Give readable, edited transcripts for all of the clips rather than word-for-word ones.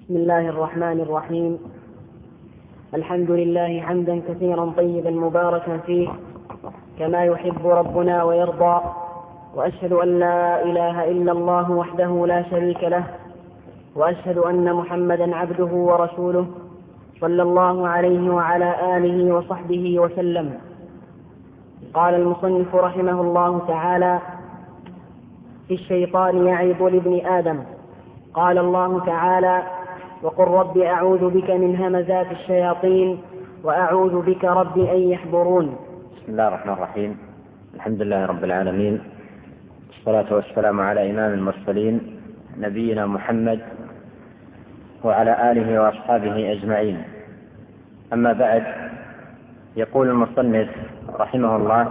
بسم الله الرحمن الرحيم. الحمد لله حمدا كثيرا طيبا مباركا فيه كما يحب ربنا ويرضى، وأشهد أن لا إله إلا الله وحده لا شريك له، وأشهد أن محمدا عبده ورسوله صلى الله عليه وعلى آله وصحبه وسلم. قال المصنف رحمه الله تعالى: في الشيطان يعظ لابن آدم. قال الله تعالى: وقل رب أعوذ بك من همزات الشياطين وأعوذ بك رب أن يحضرون. بسم الله الرحمن الرحيم. الحمد لله رب العالمين، والصلاة والسلام على إمام المرسلين نبينا محمد وعلى آله وأصحابه أجمعين. أما بعد، يقول المصنف رحمه الله: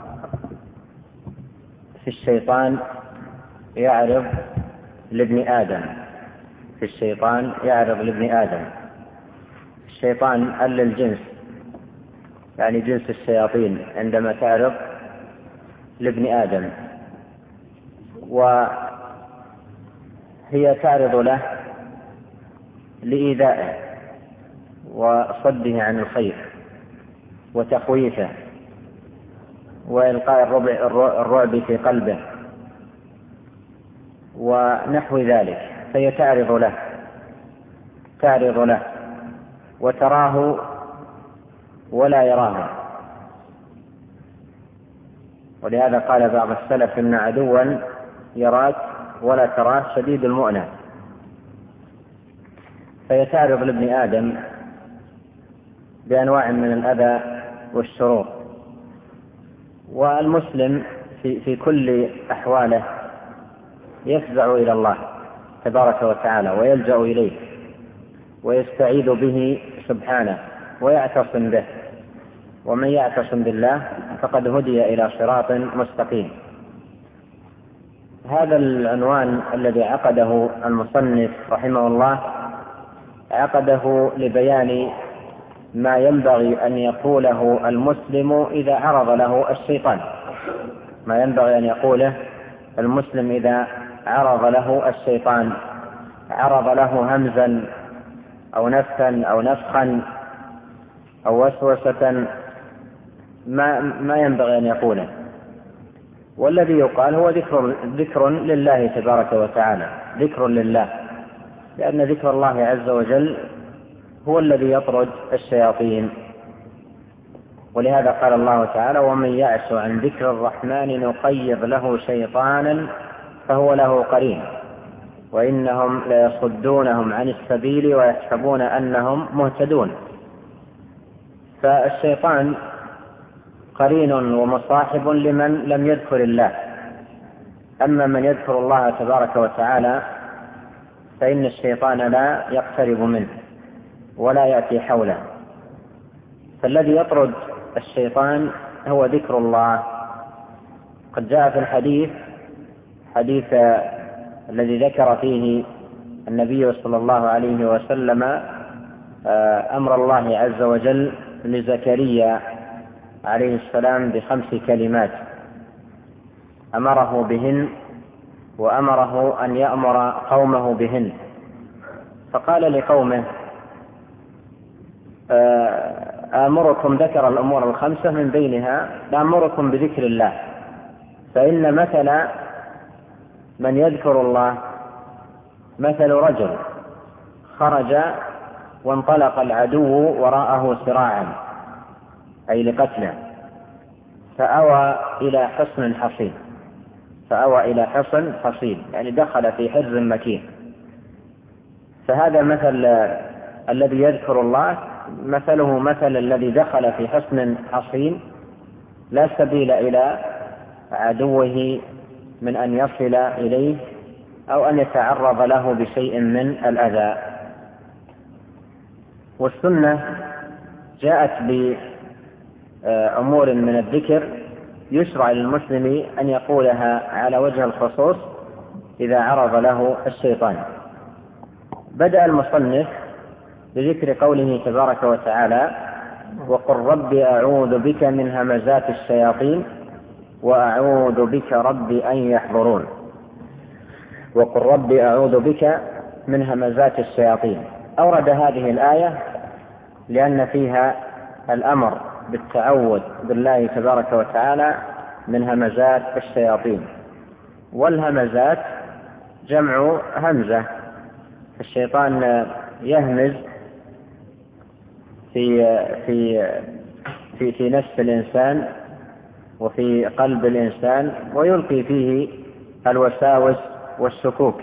في الشيطان يعرض لابن آدم. في الشيطان يعرض لابن آدم. الشيطان للجنس، يعني جنس الشياطين عندما تعرض لابن آدم، وهي تعرض له لإيذائه وصده عن الخير وتخويفه وإلقاء الرعب في قلبه ونحو ذلك، فهي تعرض له وتراه ولا يراه. ولهذا قال بعض السلف: إن عدوا يراك ولا تراه شديد المؤنة. فهي تعرض لابن آدم بأنواع من الأذى والشرور، والمسلم في كل أحواله يفزع إلى الله تبارك وتعالى ويلجأ إليه ويستعيذ به سبحانه ويعتصم به، ومن يعتصم بالله فقد هدي إلى صراط مستقيم. هذا العنوان الذي عقده المصنف رحمه الله عقده لبيان ما ينبغي أن يقوله المسلم إذا عرض له الشيطان، ما ينبغي أن يقوله المسلم إذا عرض له الشيطان، عرض له همزا أو نفسا أو نفخا أو وسوسة، ما ينبغي أن يقوله. والذي يقال هو ذكر لله تبارك وتعالى، ذكر لله، لأن ذكر الله عز وجل هو الذي يطرد الشياطين. ولهذا قال الله تعالى: ومن يعش عن ذكر الرحمن نقيض له شيطانا فهو له قرين وإنهم ليصدونهم عن السبيل ويحسبون أنهم مهتدون. فالشيطان قرين ومصاحب لمن لم يذكر الله. أما من يذكر الله تبارك وتعالى فإن الشيطان لا يقترب منه ولا يأتي حوله. فالذي يطرد الشيطان هو ذكر الله. قد جاء في حديث الذي ذكر فيه النبي صلى الله عليه وسلم أمر الله عز وجل لزكريا عليه السلام ب5 كلمات أمره بهن وأمره أن يأمر قومه بهن. فقال لقومه: آمركم، ذكر الأمور ال5 من بينها: آمركم بذكر الله، فإن مثل من يذكر الله مثل رجل خرج وانطلق العدو وراءه سراعا، أي لقتله، فأوى إلى حصن حصين، يعني دخل في حرز مكين. فهذا مثل الذي يذكر الله، مثله مثل الذي دخل في حصن حصين لا سبيل إلى عدوه من أن يصل إليه أو أن يتعرض له بشيء من الأذى. والسنة جاءت بأمور من الذكر يشرع للمسلم أن يقولها على وجه الخصوص إذا عرض له الشيطان. بدأ المصنف بذكر قوله تبارك وتعالى: وقل رب أعوذ بك من همزات الشياطين وأعوذ بك رب أن يحضرون. وقل رب أعوذ بك من همزات الشياطين. أورد هذه الآية لأن فيها الأمر بالتعوذ بالله تبارك وتعالى من همزات الشياطين. والهمزات جمع همزة، الشيطان يهمز في نفس الإنسان وفي قلب الإنسان ويلقي فيه الوساوس والشكوك،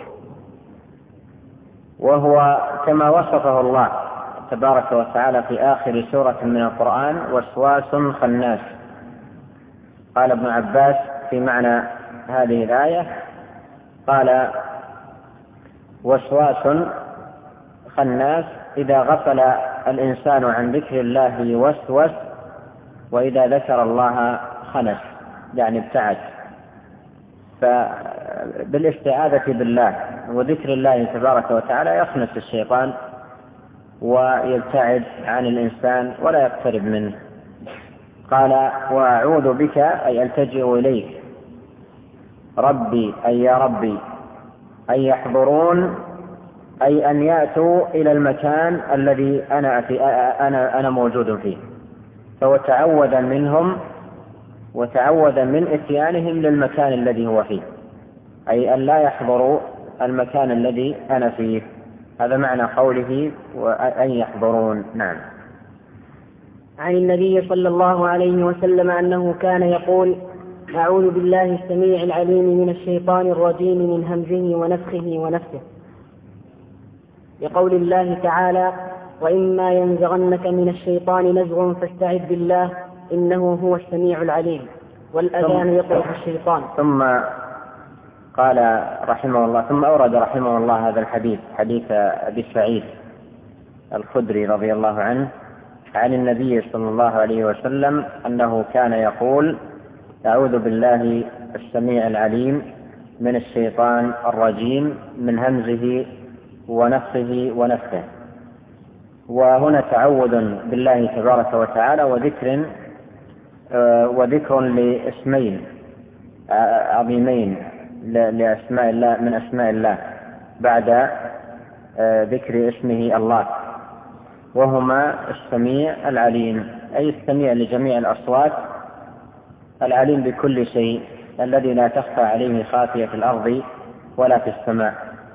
وهو كما وصفه الله تبارك وتعالى في آخر سورة من القرآن: وسواس خناس. قال ابن عباس في معنى هذه الآية، قال: وسواس خناس إذا غفل الإنسان عن ذكر الله يوسوس، وإذا ذكر الله خنس، يعني ابتعد. فبالاستعاذة بالله وذكر الله تبارك وتعالى يخنس الشيطان ويبتعد عن الإنسان ولا يقترب منه. قال: وأعوذ بك أي ألتجئ إليك، ربي أي يا ربي، أن يحضرون أي أن يأتوا إلى المكان الذي أنا موجود فيه. فهو تعوذ منهم وتعوذ من إتيانهم للمكان الذي هو فيه، أي أن لا يحضروا المكان الذي أنا فيه. هذا معنى قوله وأن يحضرون. نعم. عن النبي صلى الله عليه وسلم أنه كان يقول: أعوذ بالله السميع العليم من الشيطان الرجيم من همزه ونفخه ونفثه، لقول الله تعالى: وإما ينزغنك من الشيطان نزغ فاستعذ بالله إنه هو السميع العليم. والأذان يطرق الشيطان. ثم قال رحمه الله، ثم أورد رحمه الله هذا الحديث، حديث أبي سعيد الخدري رضي الله عنه عن النبي صلى الله عليه وسلم أنه كان يقول: أعوذ بالله السميع العليم من الشيطان الرجيم من همزه ونفخه ونفثه. وهنا تعوذ بالله تبارك وتعالى وذكر لاسمين عظيمين لأسماء الله من أسماء الله بعد ذكر اسمه الله، وهما السميع العليم، أي السميع لجميع الأصوات، العليم بكل شيء، الذي لا تخفى عليه خافية في الأرض ولا في السماء.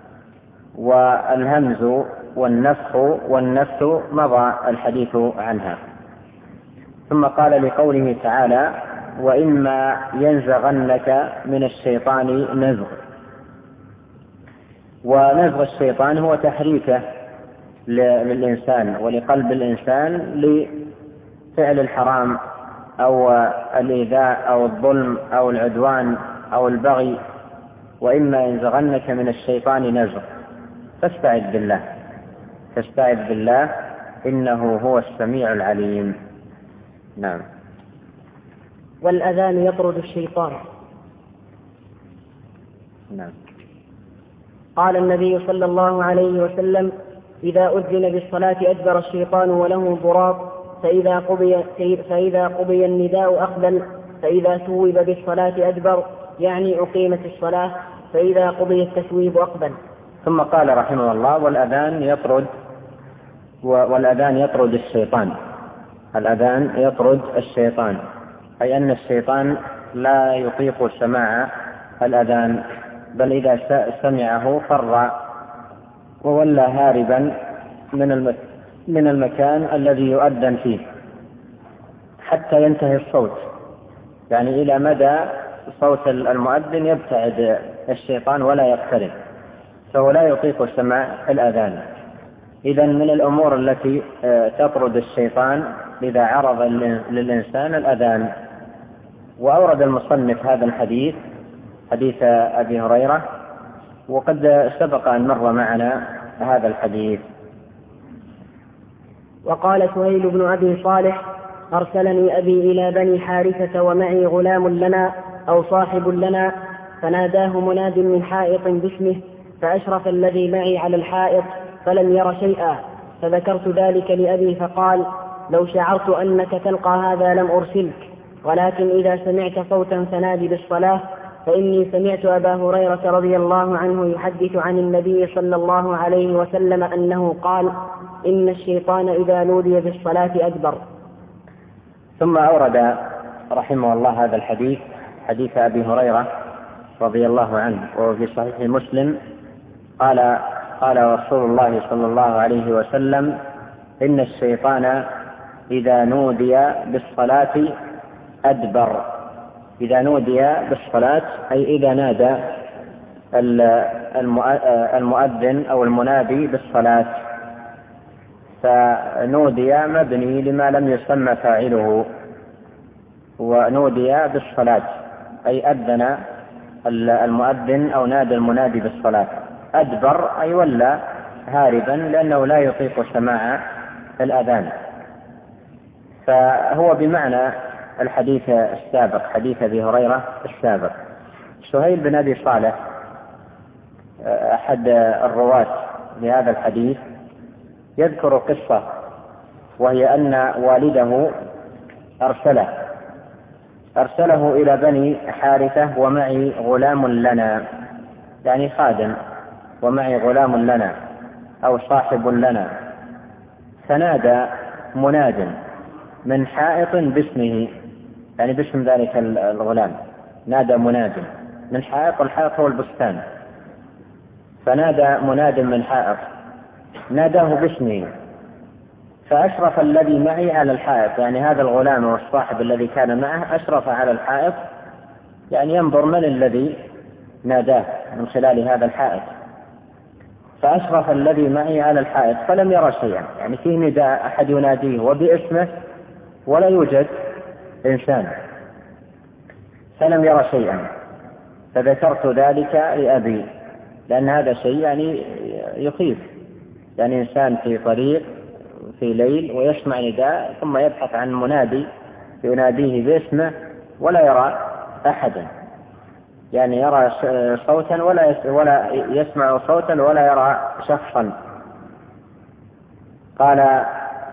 والهمز والنفخ والنفث مضى الحديث عنها. ثم قال لقوله تعالى: وإما ينزغنك من الشيطان نزغ. ونزغ الشيطان هو تحريكه للإنسان ولقلب الإنسان لفعل الحرام أو الإيذاء أو الظلم أو العدوان أو البغي. وإما ينزغنك من الشيطان نزغ فاستعذ بالله إنه هو السميع العليم. نعم. والأذان يطرد الشيطان. نعم. قال النبي صلى الله عليه وسلم: إذا أذن بالصلاة أدبر الشيطان وله ضراط، فإذا قضي النداء أقبل، فإذا ثوب بالصلاة أدبر، يعني أقيمت الصلاة، فإذا قضي التثويب أقبل. ثم قال رحمه الله: والأذان يطرد الشيطان. الأذان يطرد الشيطان، أي أن الشيطان لا يطيق سماع الأذان، بل إذا سمعه فر وولى هاربا من المكان الذي يؤذن فيه حتى ينتهي الصوت، يعني إلى مدى صوت المؤذن يبتعد الشيطان ولا يقترب، فهو لا يطيق سماع الأذان. إذن من الأمور التي تطرد الشيطان إذا عرض للإنسان الأذان. وأورد المصنف هذا الحديث، حديث أبي هريرة، وقد سبق أن مر معنا هذا الحديث. وقال سهيل بن أبي صالح: أرسلني أبي إلى بني حارثة ومعي غلام لنا أو صاحب لنا، فناداه مناد من حائط باسمه، فأشرف الذي معي على الحائط فلم ير شيئا، فذكرت ذلك لأبي فقال: لو شعرت أنك تلقى هذا لم أرسلك، ولكن إذا سمعت صوتا فنادي بالصلاة، فإني سمعت أبا هريرة رضي الله عنه يحدث عن النبي صلى الله عليه وسلم أنه قال: إن الشيطان إذا نودي بالصلاة أدبر. ثم أورد رحمه الله هذا الحديث، حديث أبي هريرة رضي الله عنه، وهو في صحيح مسلم، قال رسول الله صلى الله عليه وسلم: إن الشيطان إذا نودي بالصلاة أدبر. إذا نودي بالصلاة أي إذا نادى المؤذن أو المنادي بالصلاة، فنودي مبني لما لم يسمى فاعله، ونودي بالصلاة أي أذن المؤذن أو نادى المنادي بالصلاة. أدبر أي ولى هاربا لأنه لا يطيق سماع الأذان. فهو بمعنى الحديث السابق، حديث أبي هريرة السابق. سهيل بن أبي صالح أحد الرواة لهذا الحديث يذكر قصة، وهي أن والده أرسله إلى بني حارثة ومعي غلام لنا، يعني خادم، ومعي غلام لنا أو صاحب لنا، فنادى مناد من حائط باسمه، يعني باسم ذلك الغلام، نادى مناد من حائط، الحائط هو البستان، فنادى مناد من حائط، ناداه باسمه، فأشرف الذي معي على الحائط، يعني هذا الغلام والصاحب الذي كان معه أشرف على الحائط، يعني ينظر من الذي ناداه من خلال هذا الحائط، فأشرف الذي معي على الحائط فلم يرى شيئا، يعني فيه نداء أحد يناديه وباسمه ولا يوجد إنسان، فلم يرى شيئا، فذكرت ذلك لأبي، لأن هذا شيء يعني يخيف، يعني إنسان في طريق في ليل ويسمع نداء ثم يبحث عن منادي يناديه باسمه ولا يرى أحدا، يعني يرى صوتا ولا يسمع صوتا ولا يرى شخصا. قال: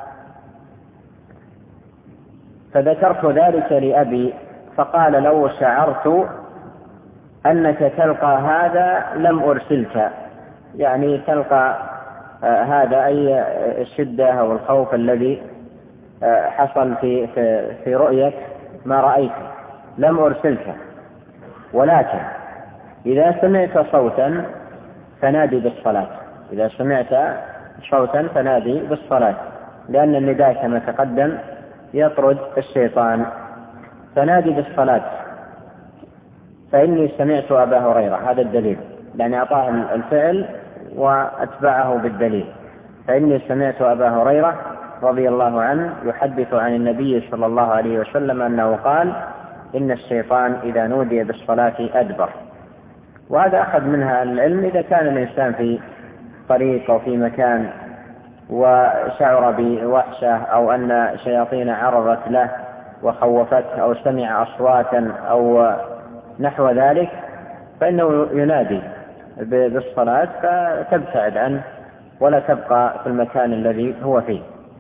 فذكرت ذلك لأبي فقال: لو شعرت أنك تلقى هذا لم أرسلك، يعني تلقى هذا أي الشدة أو الخوف الذي حصل في رؤية ما رأيت لم أرسلك، ولكن إذا سمعت صوتا فنادي بالصلاة، إذا سمعت صوتا فنادي بالصلاة، لأن النداء كما تقدم يطرد الشيطان، فنادي بالصلاة. فإني سمعت أبا هريرة، هذا الدليل، لأن أعطاه الفعل وأتبعه بالدليل. فإني سمعت أبا هريرة رضي الله عنه يحدث عن النبي صلى الله عليه وسلم أنه قال: إن الشيطان إذا نودي بالصلاة أدبر. وهذا أخذ منها العلم إذا كان الإنسان في طريق أو في مكان وشعر بوحشة أو أن شياطين عرضت له وخوفته أو سمع أصواتا أو نحو ذلك، فإنه ينادي بالصلاة فتبتعد عنه ولا تبقى في المكان الذي هو فيه.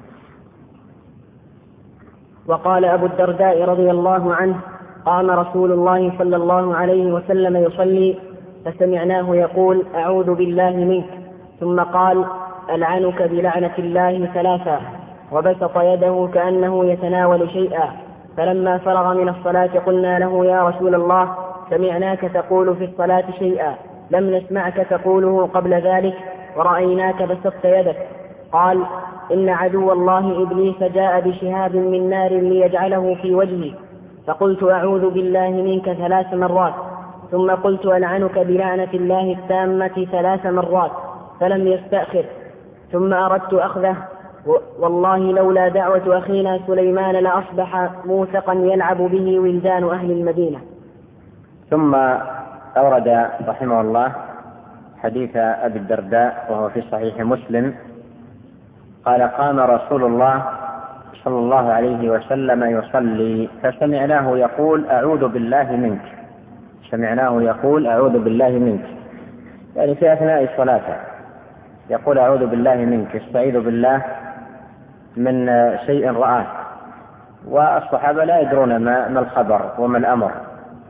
وقال أبو الدرداء رضي الله عنه: قام رسول الله صلى الله عليه وسلم يصلي فسمعناه يقول: أعوذ بالله منك، ثم قال: ألعنك بلعنة الله ثلاثا، وبسط يده كأنه يتناول شيئا. فلما فرغ من الصلاة قلنا له: يا رسول الله، سمعناك تقول في الصلاة شيئا لم نسمعك تقوله قبل ذلك، ورأيناك بسطت يدك. قال: إن عدو الله إبليس جاء بشهاب من نار ليجعله في وجهي، فقلت: أعوذ بالله منك 3 مرات، ثم قلت: ألعنك بلعنة الله التامة 3 مرات، فلم يستأخر، ثم أردت أخذه، والله لولا دعوة أخينا سليمان لأصبح موثقا يلعب به ولدان أهل المدينة. ثم أورد رحمه الله حديث أبي الدرداء وهو في صحيح مسلم قال: قام رسول الله صلى الله عليه وسلم يصلي فسمعناه يقول: أعوذ بالله منك. سمعناه يقول: أعوذ بالله منك، يعني في أثناء الصلاة يقول: أعوذ بالله منك، يستعيذ بالله من شيء رآه، والصحابة لا يدرون ما الخبر وما الأمر،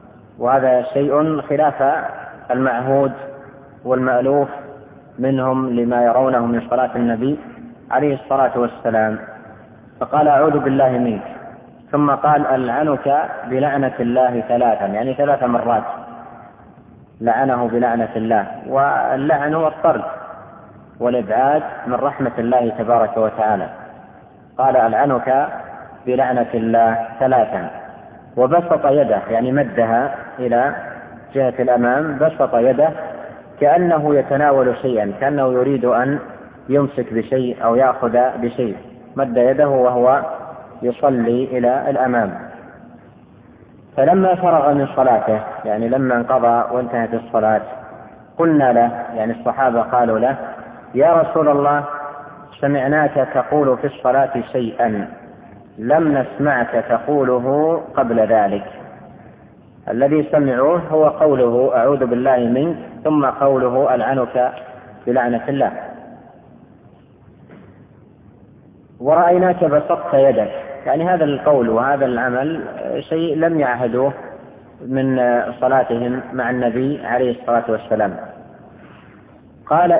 وهذا شيء خلاف المعهود والمألوف منهم لما يرونه من صلاة النبي عليه الصلاة والسلام. فقال أعوذ بالله منك، ثم قال ألعنك بلعنة الله ثلاثا، يعني 3 مرات لعنه بلعنة الله. واللعن هو الطرد والإبعاد من رحمة الله تبارك وتعالى. قال ألعنك بلعنة الله ثلاثا، وبسط يده يعني مدها إلى جهة الأمام، بسط يده كأنه يتناول شيئا، كأنه يريد أن يمسك بشيء أو يأخذ بشيء، مد يده وهو يصلي إلى الأمام. فلما فرغ من صلاته، يعني لما انقضى وانتهت الصلاة، قلنا له، يعني الصحابة قالوا له: يا رسول الله، سمعناك تقول في الصلاة شيئا لم نسمعك تقوله قبل ذلك. الذي سمعوه هو قوله أعوذ بالله منك، ثم قوله ألعنك بلعنة الله. ورأيناك بسطت يدك، يعني هذا القول وهذا العمل شيء لم يعهدوه من صلاتهم مع النبي عليه الصلاة والسلام. قال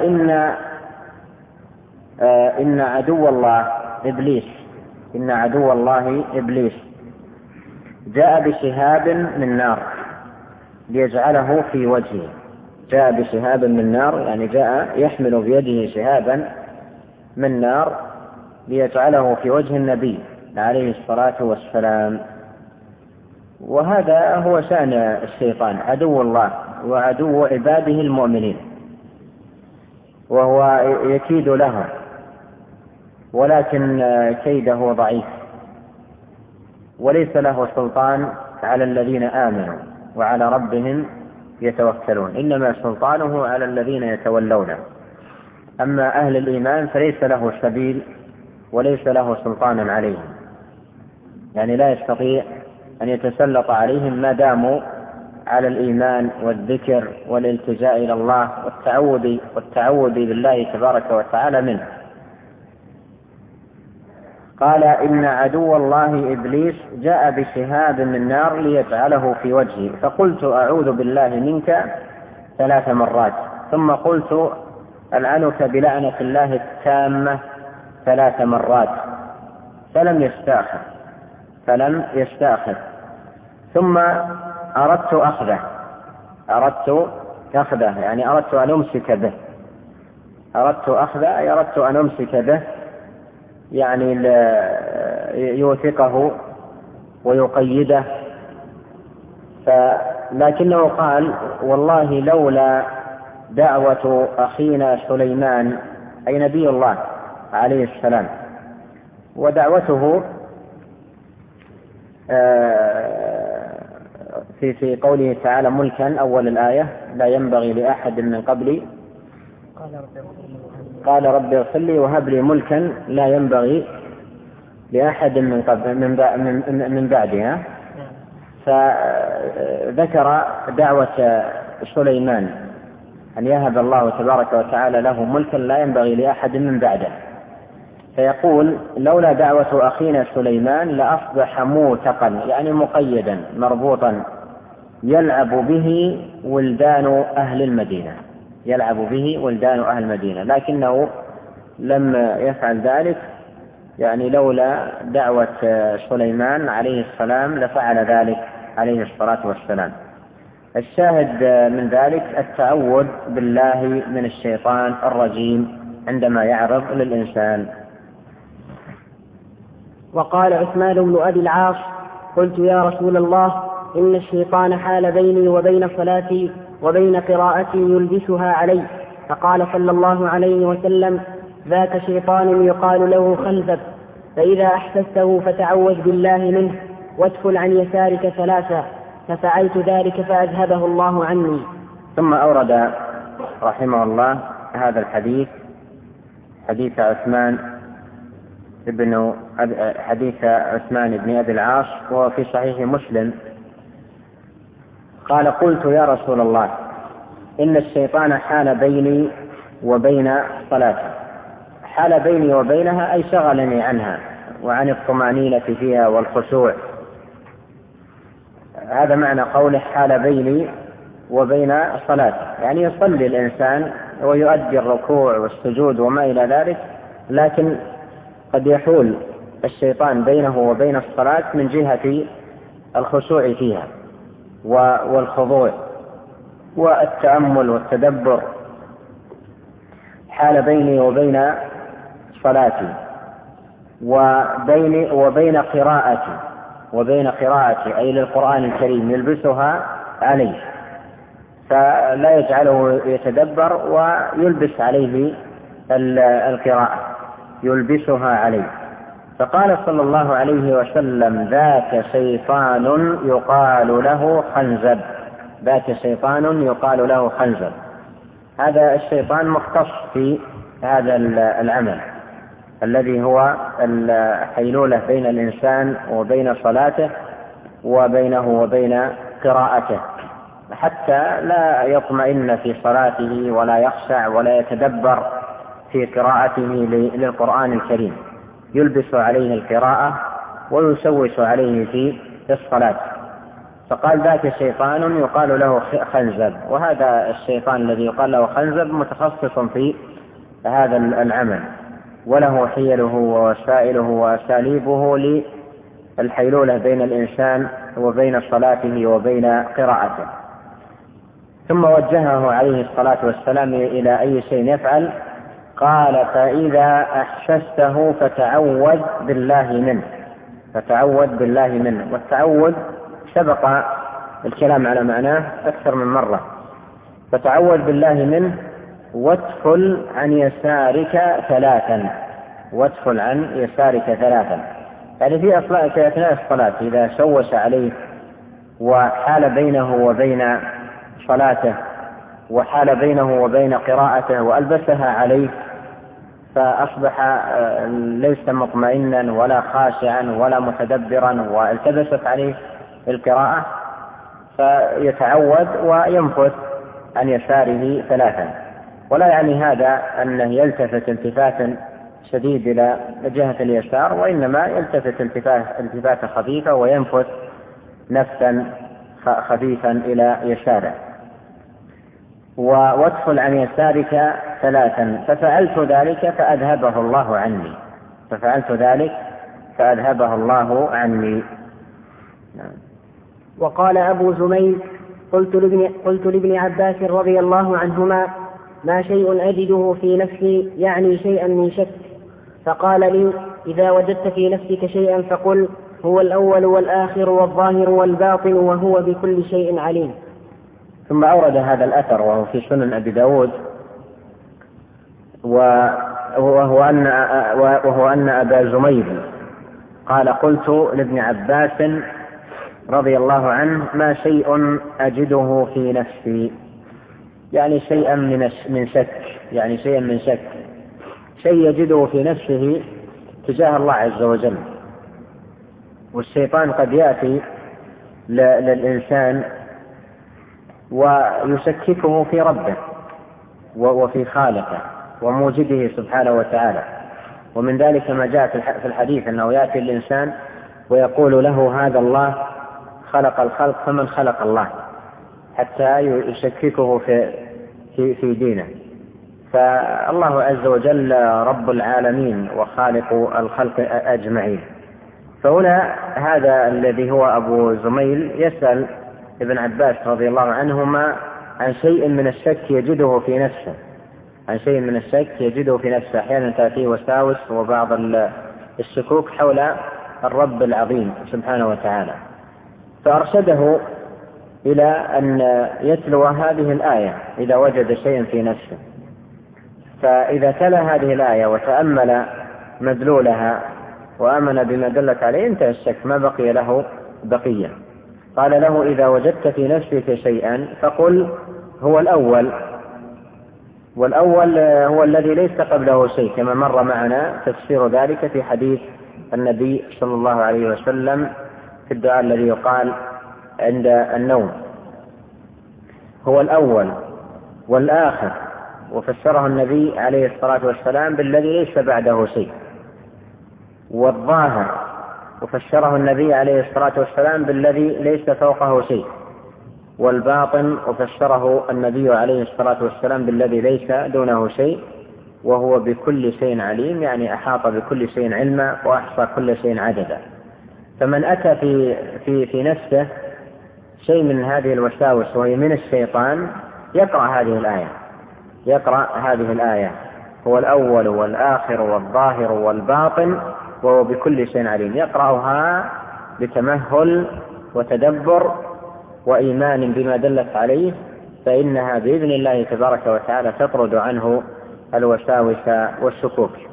إن عدو الله إبليس، إن عدو الله إبليس جاء بشهاب من نار ليجعله في وجهه. جاء بشهاب من نار، يعني جاء يحمل بيده شهابا من نار ليجعله في وجه النبي عليه الصلاة والسلام. وهذا هو شأن الشيطان، عدو الله وعدو عباده المؤمنين، وهو يكيد لهم، ولكن كيده ضعيف، وليس له سلطان على الذين آمنوا وعلى ربهم يتوكلون، إنما سلطانه على الذين يتولونه. أما أهل الإيمان فليس له سبيل وليس له سلطان عليهم، يعني لا يستطيع أن يتسلط عليهم ما داموا على الإيمان والذكر والالتجاء إلى الله والتعوذ بالله تبارك وتعالى منه. قال إن عدو الله إبليس جاء بشهاب من نار ليجعله في وجهه، فقلت أعوذ بالله منك 3 مرات، ثم قلت ألعنك بلعنة الله التامة 3 مرات، فلم يستأخذ. ثم أردت أخذه، يعني أردت أن أمسك به، يعني يوثقه ويقيده. لكنه قال: والله لولا دعوة أخينا سليمان، أي نبي الله عليه السلام، ودعوته في قوله تعالى ملكا أول الآية: لا ينبغي لأحد من قبلي، قال رب اغفر لي وهب لي ملكا لا ينبغي لأحد من بعدها. فذكر دعوة سليمان أن يهب الله تبارك وتعالى له ملكا لا ينبغي لأحد من بعده، فيقول: لولا دعوة أخينا سليمان لأصبح موثقا، يعني مقيدا مربوطا، يلعب به ولدان أهل المدينة، لكنه لم يفعل ذلك، يعني لولا دعوة سليمان عليه السلام لفعل ذلك عليه الصلاة والسلام. الشاهد من ذلك التعوذ بالله من الشيطان الرجيم عندما يعرض للإنسان. وقال عثمان بن أبي العاص: قلت يا رسول الله، إن الشيطان حال بيني وبين صلاتي وبين قراءتي يلبسها علي. فقال صلى الله عليه وسلم: ذاك شيطان يقال له خنزب، فإذا أحسسته فتعوذ بالله منه وادخل عن يسارك 3. ففعلت ذلك فأذهبه الله عني. ثم أورد رحمه الله هذا الحديث، حديث عثمان بن أبي العاص، وهو في صحيح مسلم. قال: قلت يا رسول الله، إن الشيطان حال بيني وبين صلاتي. حال بيني وبينها أي شغلني عنها وعن الطمأنينة فيها والخشوع. هذا معنى قوله حال بيني وبين الصلاة، يعني يصلي الإنسان ويؤدي الركوع والسجود وما إلى ذلك، لكن قد يحول الشيطان بينه وبين الصلاة من جهة الخشوع فيها والخضوع والتأمل والتدبر. حال بيني وبين صلاتي وبين قراءتي أي للقرآن الكريم يلبسها عليه، فلا يجعله يتدبر ويلبس عليه القراءة، يلبسها عليه. فقال صلى الله عليه وسلم ذاك شيطان يقال له خنزب، ذاك شيطان يقال له خنزب. هذا الشيطان مختص في هذا العمل الذي هو الحيلولة بين الإنسان وبين صلاته وبينه وبين قراءته، حتى لا يطمئن في صلاته ولا يخشع ولا يتدبر في قراءته للقرآن الكريم، يلبس عليه القراءة ويشوش عليه في الصلاة. فقال ذاك شيطان يقال له خنزب، وهذا الشيطان الذي يقال له خنزب متخصص في هذا العمل، وله حيله ووسائله وأساليبه للحيلولة بين الإنسان وبين صلاته وبين قراءته. ثم وجهه عليه الصلاة والسلام إلى أي شيء يفعل، قال فإذا أحسسته فتعوذ بالله منه. والتعوذ سبق الكلام على معناه أكثر من مرة. فتعوذ بالله منه وادخل عن يسارك ثلاثا، يعني في أثناء الصلاة إذا شوش عليه وحال بينه وبين صلاته وحال بينه وبين قراءته وألبسها عليه، فأصبح ليس مطمئنا ولا خاشعا ولا متدبرا والتبست عليه القراءة، فيتعود وينفث عن يساره ثلاثا. ولا يعني هذا أنه يلتفت التفاتا شديد إلى جهة اليسار، وإنما يلتفت التفاتا خفيفة وينفث نفسا خفيفا إلى يساره. وادخل عن يسارك ثلاثا ففعلت ذلك فأذهبه الله عني. وقال أبو زميل قلت لابن عباس رضي الله عنهما ما شيء أجده في نفسي يعني شيئا من شك، فقال لي إذا وجدت في نفسك شيئا فقل هو الأول والآخر والظاهر والباطن وهو بكل شيء عليم. ثم أورد هذا الأثر وهو في سنن أبي داود، وهو أن أبا زميل قال قلت لابن عباس رضي الله عنه ما شيء أجده في نفسي، يعني شيئا من شك، شيء يجده في نفسه تجاه الله عز وجل. والشيطان قد يأتي للإنسان ويشككه في ربه وفي خالقه وموجده سبحانه وتعالى. ومن ذلك ما جاء في الحديث أنه يأتي الإنسان ويقول له هذا الله خلق الخلق فمن خلق الله، حتى يشككه في دينه. فالله عز وجل رب العالمين وخالق الخلق أجمعين. فهنا هذا الذي هو أبو زميل يسأل ابن عباس رضي الله عنهما عن شيء من الشك يجده في نفسه، أحيانا تأتيه وساوس وبعض الشكوك حول الرب العظيم سبحانه وتعالى، فأرشده إلى أن يتلو هذه الآية إذا وجد شيئا في نفسه. فإذا تلا هذه الآية وتأمل مدلولها وآمن بما دلت عليه انتهى الشك، ما بقي له بقية. قال له إذا وجدت في نفسك شيئا فقل هو الأول، والأول هو الذي ليس قبله شيء، كما مر معنا تفسير ذلك في حديث النبي صلى الله عليه وسلم في الدعاء الذي يقال عند النوم. هو الأول والآخر، وفسره النبي عليه الصلاة والسلام بالذي ليس بعده شيء، والظاهر وفسره النبي عليه الصلاة والسلام بالذي ليس فوقه شيء، والباطن وفسره النبي عليه الصلاة والسلام بالذي ليس دونه شيء، وهو بكل شيء عليم، يعني أحاط بكل شيء علما وأحصى كل شيء عددا. فمن أتى في نفسه شيء من هذه الوساوس وهي من الشيطان يقرأ هذه الآية: هو الأول والآخر والظاهر والباطن وهو بكل شيء عليم، يقرأها بتمهل وتدبر وإيمان بما دلت عليه، فإنها بإذن الله تبارك وتعالى تطرد عنه الوساوس والشكوك.